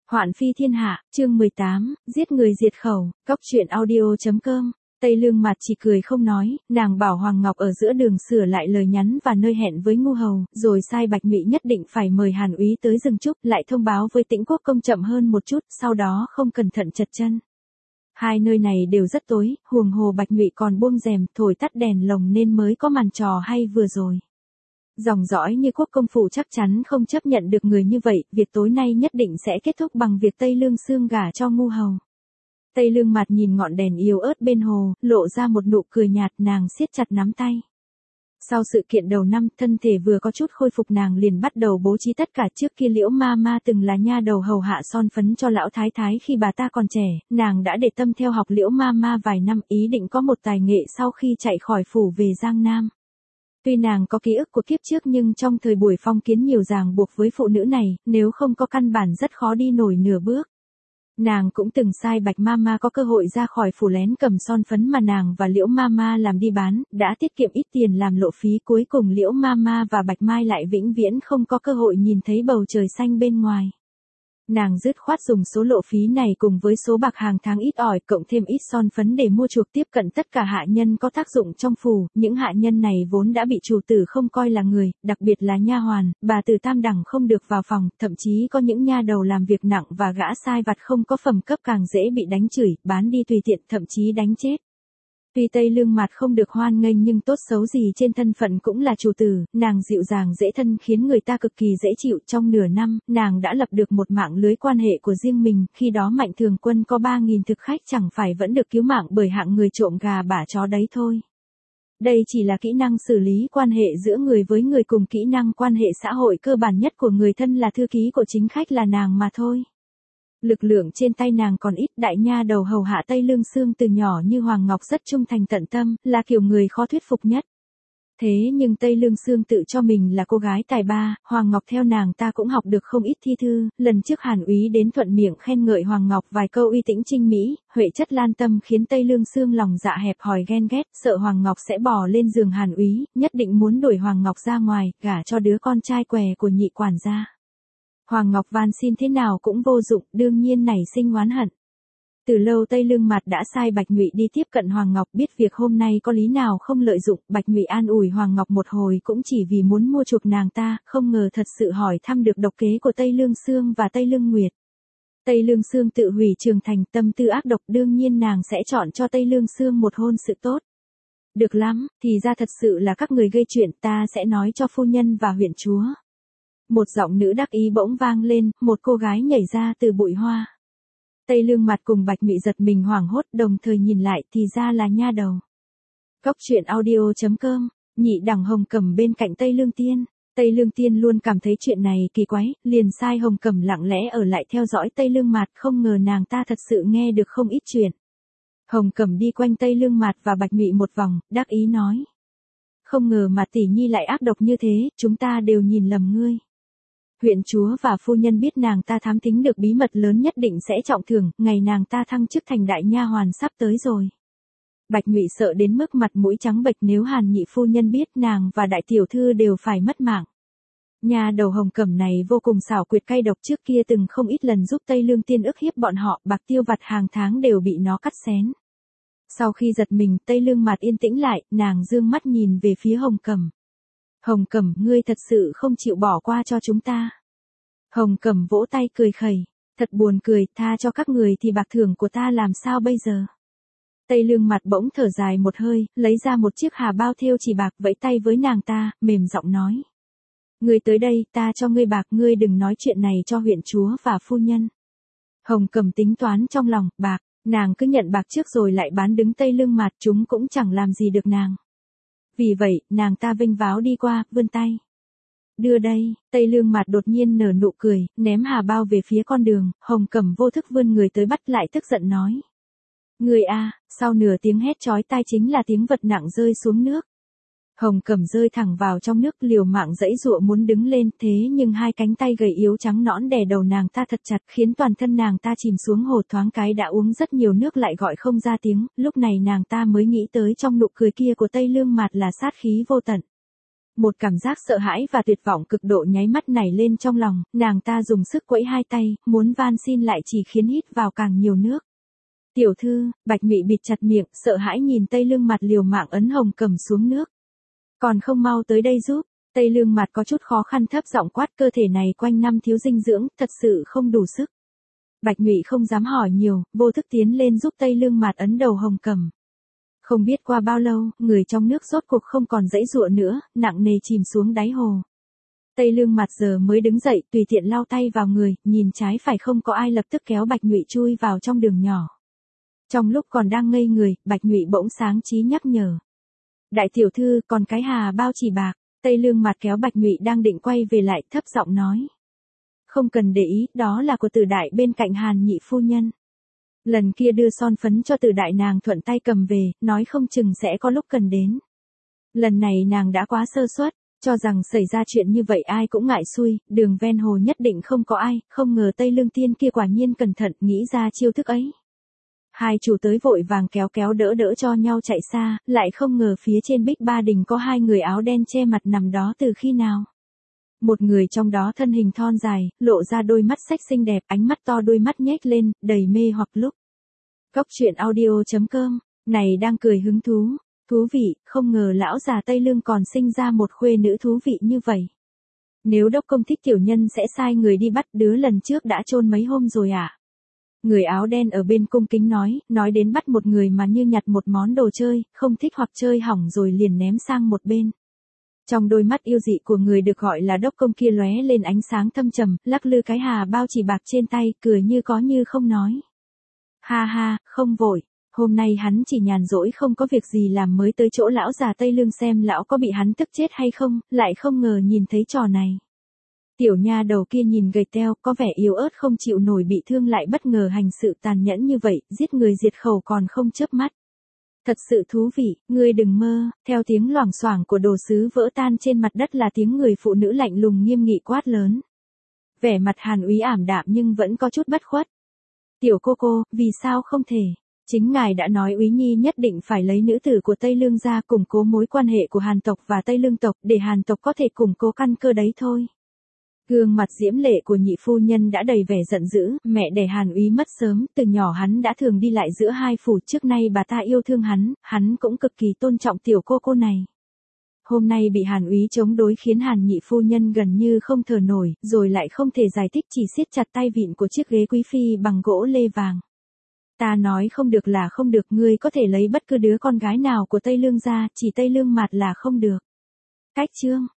Hoạn phi thiên hạ, chương 18, giết người diệt khẩu, cóc truyện audio.com. Tây Lương Mạt chỉ cười không nói, nàng bảo Hoàng Ngọc ở giữa đường sửa lại lời nhắn và nơi hẹn với Ngu Hầu, rồi sai Bạch Ngụy nhất định phải mời Hàn Úy tới dừng chúc, lại thông báo với Tĩnh Quốc công chậm hơn một chút, sau đó không cẩn thận chật chân. Hai nơi này đều rất tối, huống hồ Bạch Ngụy còn buông rèm, thổi tắt đèn lồng nên mới có màn trò hay vừa rồi. Dòng dõi như Quốc công phủ chắc chắn không chấp nhận được người như vậy, việc tối nay nhất định sẽ kết thúc bằng việc Tây Lương Sương gả cho Ngu Hầu. Tây Lương Mạt nhìn ngọn đèn yếu ớt bên hồ, lộ ra một nụ cười nhạt, nàng siết chặt nắm tay. Sau sự kiện đầu năm, thân thể vừa có chút khôi phục, nàng liền bắt đầu bố trí tất cả. Trước kia Liễu Ma Ma từng là nha đầu hầu hạ son phấn cho lão thái thái khi bà ta còn trẻ, nàng đã để tâm theo học Liễu Ma Ma vài năm, ý định có một tài nghệ sau khi chạy khỏi phủ về Giang Nam. Tuy nàng có ký ức của kiếp trước nhưng trong thời buổi phong kiến nhiều ràng buộc với phụ nữ này, nếu không có căn bản rất khó đi nổi nửa bước. Nàng cũng từng sai Bạch Mama có cơ hội ra khỏi phủ lén cầm son phấn mà nàng và Liễu Mama làm đi bán, đã tiết kiệm ít tiền làm lộ phí, cuối cùng Liễu Mama và Bạch Mai lại vĩnh viễn không có cơ hội nhìn thấy bầu trời xanh bên ngoài. Nàng dứt khoát dùng số lộ phí này cùng với số bạc hàng tháng ít ỏi cộng thêm ít son phấn để mua chuộc tiếp cận tất cả hạ nhân có tác dụng trong phủ. Những hạ nhân này vốn đã bị chủ tử không coi là người, đặc biệt là nha hoàn, bà từ tam đẳng không được vào phòng, thậm chí có những nha đầu làm việc nặng và gã sai vặt không có phẩm cấp càng dễ bị đánh chửi, bán đi tùy tiện, thậm chí đánh chết. Tuy Tây Lương Mạt không được hoan nghênh nhưng tốt xấu gì trên thân phận cũng là chủ tử, nàng dịu dàng dễ thân khiến người ta cực kỳ dễ chịu. Trong nửa năm, nàng đã lập được một mạng lưới quan hệ của riêng mình, khi đó Mạnh Thường Quân có 3.000 thực khách chẳng phải vẫn được cứu mạng bởi hạng người trộm gà bả chó đấy thôi. Đây chỉ là kỹ năng xử lý quan hệ giữa người với người cùng kỹ năng quan hệ xã hội cơ bản nhất của người thân là thư ký của chính khách là nàng mà thôi. Lực lượng trên tay nàng còn ít, đại nha đầu hầu hạ Tây Lương Sương từ nhỏ như Hoàng Ngọc rất trung thành tận tâm, là kiểu người khó thuyết phục nhất. Thế nhưng Tây Lương Sương tự cho mình là cô gái tài ba, Hoàng Ngọc theo nàng ta cũng học được không ít thi thư. Lần trước Hàn Úy đến thuận miệng khen ngợi Hoàng Ngọc vài câu uy tĩnh trinh mỹ, huệ chất lan tâm khiến Tây Lương Sương lòng dạ hẹp hòi ghen ghét, sợ Hoàng Ngọc sẽ bỏ lên giường Hàn Úy, nhất định muốn đuổi Hoàng Ngọc ra ngoài, gả cho đứa con trai què của nhị quản gia. Hoàng Ngọc van xin thế nào cũng vô dụng, đương nhiên nảy sinh oán hận. Từ lâu Tây Lương Mạt đã sai Bạch Ngụy đi tiếp cận Hoàng Ngọc, biết việc hôm nay có lý nào không lợi dụng, Bạch Ngụy an ủi Hoàng Ngọc một hồi cũng chỉ vì muốn mua chuộc nàng ta, không ngờ thật sự hỏi thăm được độc kế của Tây Lương Sương và Tây Lương Nguyệt. Tây Lương Sương tự hủy trường thành, tâm tư ác độc, đương nhiên nàng sẽ chọn cho Tây Lương Sương một hôn sự tốt. Được lắm, thì ra thật sự là các người gây chuyện, ta sẽ nói cho phu nhân và huyện chúa. Một giọng nữ đắc ý bỗng vang lên, một cô gái nhảy ra từ bụi hoa. Tây Lương Mạt cùng Bạch Ngụy giật mình hoảng hốt, đồng thời nhìn lại thì ra là nha đầu. Cóc truyện audio.com, nhị đẳng Hồng Cẩm bên cạnh Tây Lương Tiên. Tây Lương Tiên luôn cảm thấy chuyện này kỳ quái, liền sai Hồng Cẩm lặng lẽ ở lại theo dõi Tây Lương Mạt, không ngờ nàng ta thật sự nghe được không ít chuyện. Hồng Cẩm đi quanh Tây Lương Mạt và Bạch Ngụy một vòng, đắc ý nói. Không ngờ mà tỷ nhi lại ác độc như thế, chúng ta đều nhìn lầm ngươi. Huyện chúa và phu nhân biết nàng ta thám thính được bí mật lớn nhất định sẽ trọng thưởng, ngày nàng ta thăng chức thành đại nha hoàn sắp tới rồi. Bạch Ngụy sợ đến mức mặt mũi trắng bệch, nếu Hàn nhị phu nhân biết nàng và đại tiểu thư đều phải mất mạng. Nha đầu Hồng Cẩm này vô cùng xảo quyệt cay độc, trước kia từng không ít lần giúp Tây Lương Tiên ức hiếp bọn họ, bạc tiêu vặt hàng tháng đều bị nó cắt xén. Sau khi giật mình, Tây Lương Mạt yên tĩnh lại, nàng dương mắt nhìn về phía Hồng Cẩm. Hồng Cẩm, ngươi thật sự không chịu bỏ qua cho chúng ta. Hồng Cẩm vỗ tay cười khẩy, thật buồn cười, tha cho các người thì bạc thưởng của ta làm sao bây giờ. Tây Lương Mạt bỗng thở dài một hơi, lấy ra một chiếc hà bao thêu chỉ bạc, vẫy tay với nàng ta, mềm giọng nói. Ngươi tới đây, ta cho ngươi bạc, ngươi đừng nói chuyện này cho huyện chúa và phu nhân. Hồng Cẩm tính toán trong lòng, bạc, nàng cứ nhận bạc trước rồi lại bán đứng Tây Lương Mạt, chúng cũng chẳng làm gì được nàng. Vì vậy, nàng ta vênh váo đi qua, vươn tay. Đưa đây, Tây Lương Mạt đột nhiên nở nụ cười, ném hà bao về phía con đường, Hồng Cẩm vô thức vươn người tới bắt lại, tức giận nói. Người a, sau nửa tiếng hét chói tai chính là tiếng vật nặng rơi xuống nước. Hồng Cẩm rơi thẳng vào trong nước, liều mạng giãy giụa muốn đứng lên, thế nhưng hai cánh tay gầy yếu trắng nõn đè đầu nàng ta thật chặt, khiến toàn thân nàng ta chìm xuống hồ, thoáng cái đã uống rất nhiều nước lại gọi không ra tiếng, lúc này nàng ta mới nghĩ tới trong nụ cười kia của Tây Lương Mạt là sát khí vô tận. Một cảm giác sợ hãi và tuyệt vọng cực độ nháy mắt nảy lên trong lòng, nàng ta dùng sức quẫy hai tay, muốn van xin lại chỉ khiến hít vào càng nhiều nước. Tiểu thư, Bạch Mị bịt chặt miệng, sợ hãi nhìn Tây Lương Mặt liều mạng ấn Hồng Cẩm xuống nước. Còn không mau tới đây giúp. Tây Lương Mặt có chút khó khăn thấp giọng quát, cơ thể này quanh năm thiếu dinh dưỡng, thật sự không đủ sức. Bạch Mị không dám hỏi nhiều, vô thức tiến lên giúp Tây Lương Mặt ấn đầu Hồng Cẩm. Không biết qua bao lâu, người trong nước rốt cuộc không còn giãy giụa nữa, nặng nề chìm xuống đáy hồ. Tây Lương Mặt giờ mới đứng dậy, tùy tiện lau tay vào người, nhìn trái phải không có ai, lập tức kéo Bạch Nhụy chui vào trong đường nhỏ. Trong lúc còn đang ngây người, Bạch Nhụy bỗng sáng trí nhắc nhở. Đại tiểu thư, còn cái hà bao chỉ bạc. Tây Lương Mặt kéo Bạch Nhụy đang định quay về lại, thấp giọng nói. Không cần để ý, đó là của Từ Đại bên cạnh Hàn Nhị phu nhân. Lần kia đưa son phấn cho Từ Đại nàng thuận tay cầm về, nói không chừng sẽ có lúc cần đến. Lần này nàng đã quá sơ suất, cho rằng xảy ra chuyện như vậy ai cũng ngại xui, đường ven hồ nhất định không có ai, không ngờ Tây Lương Tiên kia quả nhiên cẩn thận nghĩ ra chiêu thức ấy. Hai chủ tới vội vàng kéo kéo đỡ đỡ cho nhau chạy xa, lại không ngờ phía trên Bích Ba Đình có hai người áo đen che mặt nằm đó từ khi nào. Một người trong đó thân hình thon dài, lộ ra đôi mắt xách xinh đẹp, ánh mắt to đôi mắt nhếch lên, đầy mê hoặc lúc. Cốc truyện audio.com, này đang cười hứng thú, thú vị, không ngờ lão già Tây Lương còn sinh ra một khuê nữ thú vị như vậy. Nếu đốc công thích tiểu nhân sẽ sai người đi bắt, đứa lần trước đã chôn mấy hôm rồi ạ. Người áo đen ở bên cung kính nói đến bắt một người mà như nhặt một món đồ chơi, không thích hoặc chơi hỏng rồi liền ném sang một bên. Trong đôi mắt yêu dị của người được gọi là đốc công kia lóe lên ánh sáng thâm trầm, lắc lư cái hà bao chỉ bạc trên tay, cười như có như không nói. Ha ha, không vội, hôm nay hắn chỉ nhàn rỗi không có việc gì làm mới tới chỗ lão già Tây Lương xem lão có bị hắn tức chết hay không, lại không ngờ nhìn thấy trò này. Tiểu nha đầu kia nhìn gầy teo, có vẻ yếu ớt không chịu nổi bị thương lại bất ngờ hành sự tàn nhẫn như vậy, giết người diệt khẩu còn không chớp mắt. Thật sự thú vị, ngươi đừng mơ, theo tiếng loảng xoảng của đồ sứ vỡ tan trên mặt đất là tiếng người phụ nữ lạnh lùng nghiêm nghị quát lớn. Vẻ mặt Hàn Úy ảm đạm nhưng vẫn có chút bất khuất. Tiểu cô, vì sao không thể? Chính ngài đã nói Úy Nhi nhất định phải lấy nữ tử của Tây Lương ra củng cố mối quan hệ của Hàn tộc và Tây Lương tộc để Hàn tộc có thể củng cố căn cơ đấy thôi. Gương mặt diễm lệ của nhị phu nhân đã đầy vẻ giận dữ, mẹ đẻ Hàn Úy mất sớm, từ nhỏ hắn đã thường đi lại giữa hai phủ, trước nay bà ta yêu thương hắn cũng cực kỳ tôn trọng tiểu cô này. Hôm nay bị Hàn Úy chống đối khiến Hàn nhị phu nhân gần như không thở nổi, rồi lại không thể giải thích chỉ siết chặt tay vịn của chiếc ghế quý phi bằng gỗ lê vàng. Ta nói không được là không được, ngươi có thể lấy bất cứ đứa con gái nào của Tây Lương ra, chỉ Tây Lương Mặt là không được. Cách chương